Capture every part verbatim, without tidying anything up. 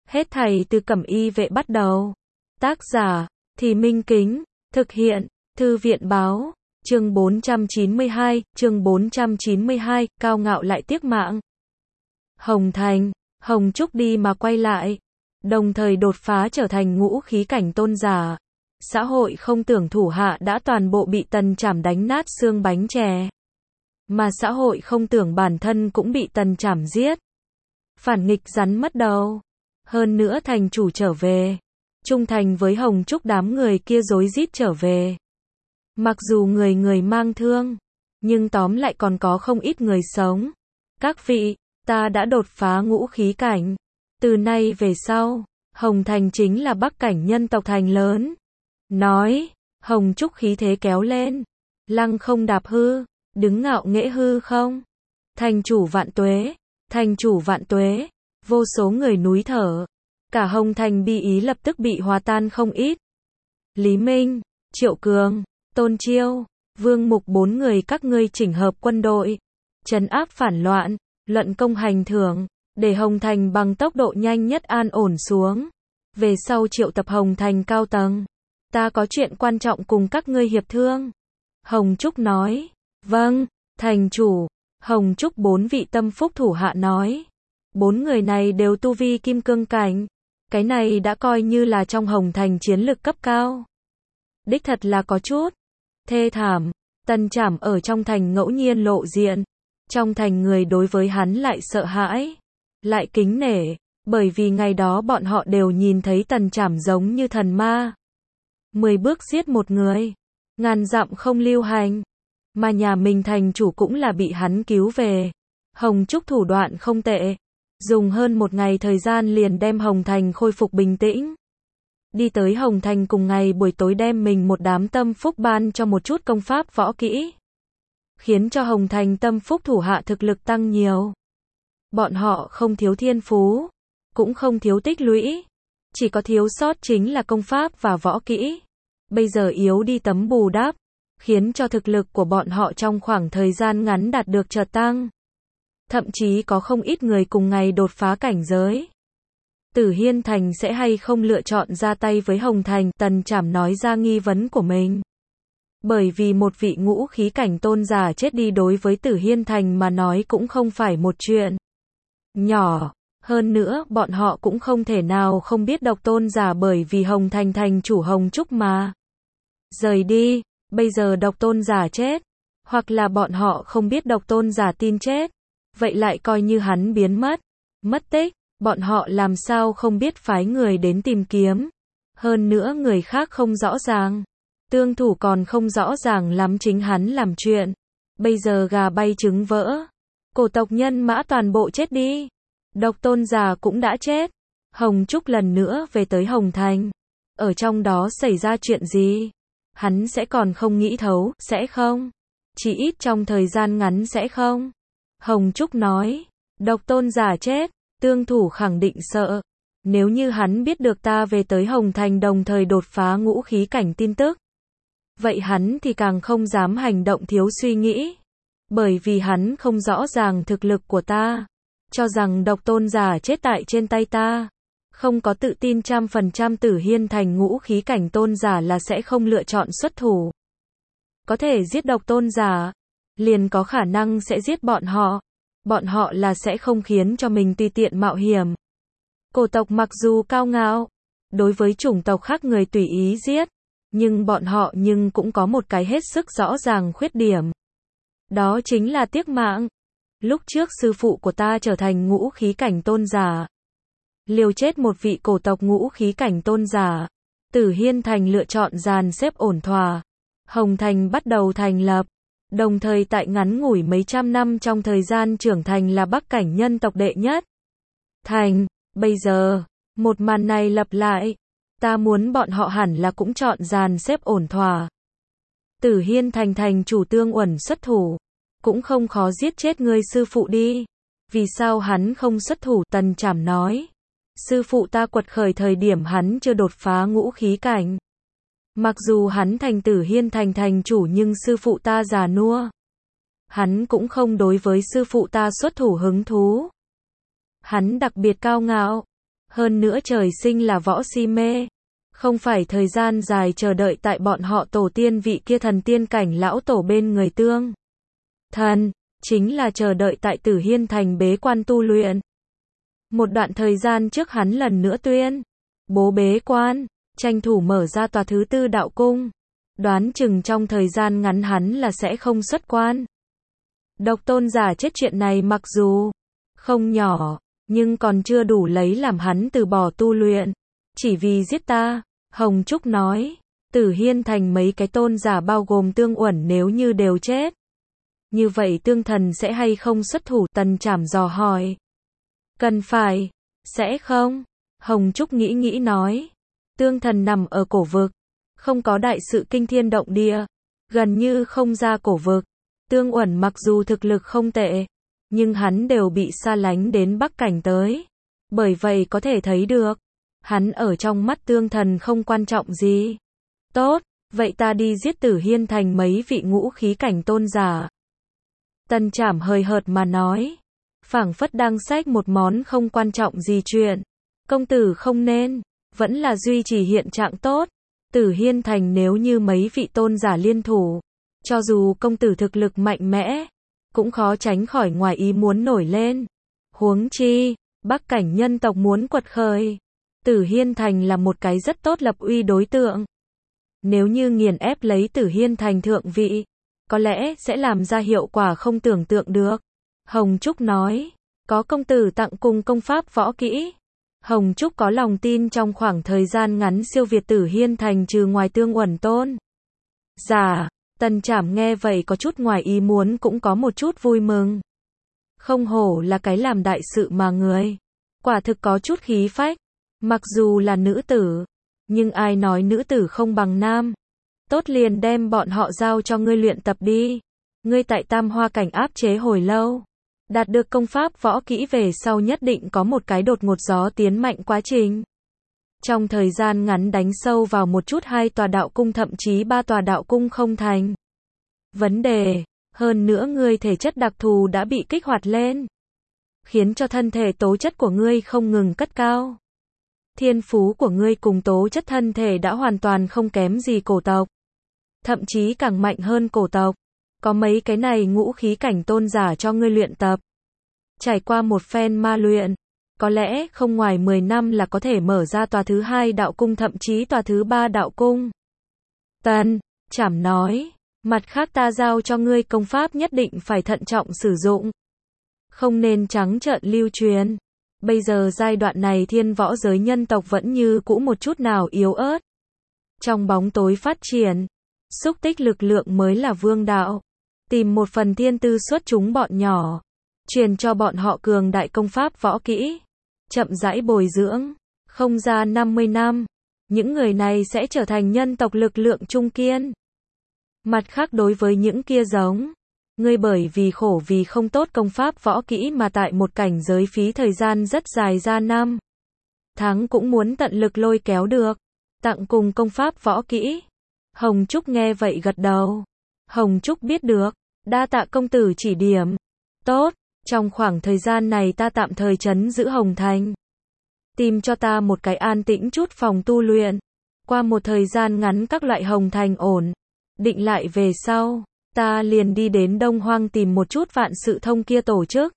Hết thảy từ Cẩm Y vệ bắt đầu. Tác giả, Thì Minh Kính, thực hiện, Thư viện báo, chương bốn trăm chín mươi hai, chương bốn trăm chín mươi hai, cao ngạo lại tiếc mạng. Hồng Thành, Hồng Trúc đi mà quay lại, đồng thời đột phá trở thành ngũ khí cảnh tôn giả. Xã hội không tưởng thủ hạ đã toàn bộ bị Tần Trảm đánh nát xương bánh chè. Mà xã hội không tưởng bản thân cũng bị Tần Trảm giết. Phản nghịch rắn mất đầu. Hơn nữa thành chủ trở về. Trung thành với Hồng Trúc đám người kia rối rít trở về. Mặc dù người người mang thương, nhưng tóm lại còn có không ít người sống. Các vị, ta đã đột phá ngũ khí cảnh. Từ nay về sau, Hồng Thành chính là Bắc cảnh nhân tộc thành lớn. Nói, Hồng Trúc khí thế kéo lên. Lăng không đạp hư, đứng ngạo nghễ hư không. Thành chủ vạn tuế, thành chủ vạn tuế. Vô số người núi thở. Cả Hồng Thành bi ý lập tức bị hòa tan không ít. Lý Minh, Triệu Cường, Tôn Chiêu, Vương Mục bốn người các ngươi chỉnh hợp quân đội, trấn áp phản loạn, luận công hành thưởng, để Hồng Thành bằng tốc độ nhanh nhất an ổn xuống. Về sau triệu tập Hồng Thành cao tầng. Ta có chuyện quan trọng cùng các ngươi hiệp thương. Hồng Trúc nói. Vâng, thành chủ. Hồng Trúc bốn vị tâm phúc thủ hạ nói. Bốn người này đều tu vi kim cương cảnh. Cái này đã coi như là trong Hồng Thành chiến lực cấp cao. Đích thật là có chút thê thảm. Tần Trảm ở trong thành ngẫu nhiên lộ diện. Trong thành người đối với hắn lại sợ hãi, lại kính nể, bởi vì ngày đó bọn họ đều nhìn thấy Tần Trảm giống như thần ma. Mười bước giết một người, ngàn dặm không lưu hành. Mà nhà mình thành chủ cũng là bị hắn cứu về. Hồng Trúc thủ đoạn không tệ. Dùng hơn một ngày thời gian liền đem Hồng Thành khôi phục bình tĩnh. Đi tới Hồng Thành cùng ngày buổi tối đem mình một đám tâm phúc ban cho một chút công pháp võ kỹ. Khiến cho Hồng Thành tâm phúc thủ hạ thực lực tăng nhiều. Bọn họ không thiếu thiên phú, cũng không thiếu tích lũy. Chỉ có thiếu sót chính là công pháp và võ kỹ. Bây giờ yếu đi tấm bù đắp, khiến cho thực lực của bọn họ trong khoảng thời gian ngắn đạt được chợt tăng. Thậm chí có không ít người cùng ngày đột phá cảnh giới. Tử Hiên Thành sẽ hay không lựa chọn ra tay với Hồng Thành, Tần Trảm nói ra nghi vấn của mình. Bởi vì một vị ngũ khí cảnh tôn giả chết đi đối với Tử Hiên Thành mà nói cũng không phải một chuyện nhỏ. Hơn nữa, bọn họ cũng không thể nào không biết độc tôn giả bởi vì Hồng Thành thành chủ Hồng Trúc mà rời đi. Bây giờ độc tôn giả chết, hoặc là bọn họ không biết độc tôn giả tin chết, vậy lại coi như hắn biến mất, mất tích, bọn họ làm sao không biết phái người đến tìm kiếm. Hơn nữa người khác không rõ ràng, tương thủ còn không rõ ràng lắm chính hắn làm chuyện. Bây giờ gà bay trứng vỡ, cổ tộc nhân mã toàn bộ chết đi, độc tôn giả cũng đã chết. Hồng Trúc lần nữa về tới Hồng Thành. Ở trong đó xảy ra chuyện gì? Hắn sẽ còn không nghĩ thấu, sẽ không? Chỉ ít trong thời gian ngắn sẽ không. Hồng Trúc nói, độc tôn giả chết, tương thủ khẳng định sợ. Nếu như hắn biết được ta về tới Hồng Thành đồng thời đột phá ngũ khí cảnh tin tức, vậy hắn thì càng không dám hành động thiếu suy nghĩ. Bởi vì hắn không rõ ràng thực lực của ta. Cho rằng độc tôn giả chết tại trên tay ta. Không có tự tin trăm phần trăm Tử Hiên Thành ngũ khí cảnh tôn giả là sẽ không lựa chọn xuất thủ. Có thể giết độc tôn giả, liền có khả năng sẽ giết bọn họ. Bọn họ là sẽ không khiến cho mình tùy tiện mạo hiểm. Cổ tộc mặc dù cao ngạo, đối với chủng tộc khác người tùy ý giết, nhưng bọn họ nhưng cũng có một cái hết sức rõ ràng khuyết điểm. Đó chính là tiếc mạng. Lúc trước sư phụ của ta trở thành ngũ khí cảnh tôn giả, liều chết một vị cổ tộc ngũ khí cảnh tôn giả. Tử Hiên Thành lựa chọn dàn xếp ổn thỏa. Hồng Thành bắt đầu thành lập. Đồng thời tại ngắn ngủi mấy trăm năm trong thời gian trưởng thành là Bắc cảnh nhân tộc đệ nhất thành. Bây giờ, một màn này lặp lại. Ta muốn bọn họ hẳn là cũng chọn dàn xếp ổn thỏa. Tử Hiên Thành thành chủ Tương Uẩn xuất thủ. Cũng không khó giết chết ngươi sư phụ đi. Vì sao hắn không xuất thủ? Tần Trảm nói. Sư phụ ta quật khởi thời điểm hắn chưa đột phá ngũ khí cảnh. Mặc dù hắn thành Tử Hiên Thành thành chủ nhưng sư phụ ta già nua. Hắn cũng không đối với sư phụ ta xuất thủ hứng thú. Hắn đặc biệt cao ngạo. Hơn nữa trời sinh là võ si mê. Không phải thời gian dài chờ đợi tại bọn họ tổ tiên vị kia thần tiên cảnh lão tổ bên người tương. Thần, chính là chờ đợi tại Tử Hiên Thành bế quan tu luyện. Một đoạn thời gian trước hắn lần nữa tuyên bố bế quan, tranh thủ mở ra tòa thứ tư đạo cung. Đoán chừng trong thời gian ngắn hắn là sẽ không xuất quan. Độc tôn giả chết chuyện này mặc dù không nhỏ, nhưng còn chưa đủ lấy làm hắn từ bỏ tu luyện. Chỉ vì giết ta, Hồng Trúc nói. Tử Hiên Thành mấy cái tôn giả bao gồm Tương Uẩn nếu như đều chết. Như vậy tương thần sẽ hay không xuất thủ? Tần Trảm dò hỏi. Cần phải. Sẽ không? Hồng Trúc nghĩ nghĩ nói. Tương thần nằm ở cổ vực. Không có đại sự kinh thiên động địa. Gần như không ra cổ vực. Tương Uẩn mặc dù thực lực không tệ, nhưng hắn đều bị xa lánh đến Bắc Cảnh tới. Bởi vậy có thể thấy được, hắn ở trong mắt tương thần không quan trọng gì. Tốt, vậy ta đi giết Tử Hiên Thành mấy vị ngũ khí cảnh tôn giả. Tần Trảm hời hợt mà nói. Phảng phất đang xách một món không quan trọng gì chuyện. Công tử không nên, vẫn là duy trì hiện trạng tốt. Tử Hiên Thành nếu như mấy vị tôn giả liên thủ, cho dù công tử thực lực mạnh mẽ, cũng khó tránh khỏi ngoài ý muốn nổi lên. Huống chi, Bắc Cảnh nhân tộc muốn quật khởi. Tử Hiên Thành là một cái rất tốt lập uy đối tượng. Nếu như nghiền ép lấy Tử Hiên Thành thượng vị, có lẽ sẽ làm ra hiệu quả không tưởng tượng được. Hồng Trúc nói, có công tử tặng cùng công pháp võ kỹ. Hồng Trúc có lòng tin trong khoảng thời gian ngắn siêu việt Tử Hiên Thành trừ ngoài Tương Uẩn tôn. Dạ, Tần Trảm nghe vậy có chút ngoài ý muốn cũng có một chút vui mừng. Không hổ là cái làm đại sự mà người. Quả thực có chút khí phách. Mặc dù là nữ tử, nhưng ai nói nữ tử không bằng nam. Tốt liền đem bọn họ giao cho ngươi luyện tập đi. Ngươi tại Tam Hoa Cảnh áp chế hồi lâu. Đạt được công pháp võ kỹ về sau nhất định có một cái đột ngột gió tiến mạnh quá trình. Trong thời gian ngắn đánh sâu vào một chút hai tòa đạo cung thậm chí ba tòa đạo cung không thành vấn đề. Hơn nữa ngươi thể chất đặc thù đã bị kích hoạt lên, khiến cho thân thể tố chất của ngươi không ngừng cất cao. Thiên phú của ngươi cùng tố chất thân thể đã hoàn toàn không kém gì cổ tộc. Thậm chí càng mạnh hơn cổ tộc. Có mấy cái này ngũ khí cảnh tôn giả cho ngươi luyện tập. Trải qua một phen ma luyện, có lẽ không ngoài mười năm là có thể mở ra tòa thứ hai đạo cung thậm chí tòa thứ ba đạo cung. Tần Trảm nói, mặt khác ta giao cho ngươi công pháp nhất định phải thận trọng sử dụng. Không nên trắng trợn lưu truyền. Bây giờ giai đoạn này thiên võ giới nhân tộc vẫn như cũ một chút nào yếu ớt. Trong bóng tối phát triển, xúc tích lực lượng mới là vương đạo. Tìm một phần thiên tư xuất chúng bọn nhỏ, truyền cho bọn họ cường đại công pháp võ kỹ, chậm rãi bồi dưỡng, không ra năm mươi năm, những người này sẽ trở thành nhân tộc lực lượng trung kiên. Mặt khác đối với những kia giống, ngươi bởi vì khổ vì không tốt công pháp võ kỹ mà tại một cảnh giới phí thời gian rất dài ra năm tháng cũng muốn tận lực lôi kéo được, tặng cùng công pháp võ kỹ. Hồng Trúc nghe vậy gật đầu. Hồng Trúc biết được, đa tạ công tử chỉ điểm. Tốt, trong khoảng thời gian này ta tạm thời trấn giữ Hồng Thành. Tìm cho ta một cái an tĩnh chút phòng tu luyện. Qua một thời gian ngắn các loại Hồng Thành ổn định lại về sau, ta liền đi đến Đông Hoang tìm một chút vạn sự thông kia tổ chức.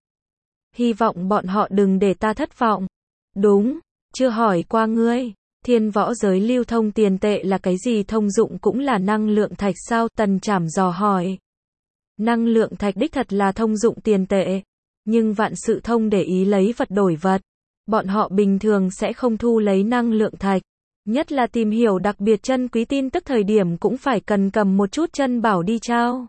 Hy vọng bọn họ đừng để ta thất vọng. Đúng, chưa hỏi qua ngươi, thiên võ giới lưu thông tiền tệ là cái gì? Thông dụng cũng là năng lượng thạch sao? Tần Trảm dò hỏi. Năng lượng thạch đích thật là thông dụng tiền tệ, nhưng vạn sự thông để ý lấy vật đổi vật. Bọn họ bình thường sẽ không thu lấy năng lượng thạch. Nhất là tìm hiểu đặc biệt chân quý tin tức thời điểm cũng phải cần cầm một chút chân bảo đi trao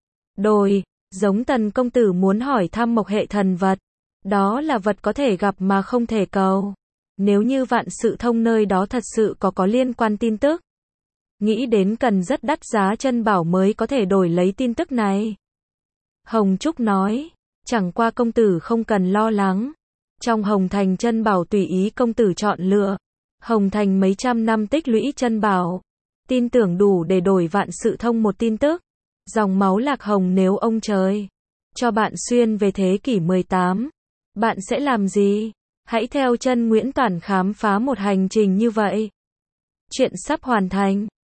đổi. Giống Tần công tử muốn hỏi thăm mộc hệ thần vật. Đó là vật có thể gặp mà không thể cầu. Nếu như vạn sự thông nơi đó thật sự có có liên quan tin tức, nghĩ đến cần rất đắt giá chân bảo mới có thể đổi lấy tin tức này. Hồng Trúc nói, chẳng qua công tử không cần lo lắng. Trong Hồng Thành chân bảo tùy ý công tử chọn lựa. Hồng Thành mấy trăm năm tích lũy chân bảo, tin tưởng đủ để đổi vạn sự thông một tin tức. Dòng máu lạc hồng nếu ông trời cho bạn xuyên về thế kỷ mười tám, bạn sẽ làm gì? Hãy theo chân Nguyễn Toản khám phá một hành trình như vậy. Chuyện sắp hoàn thành.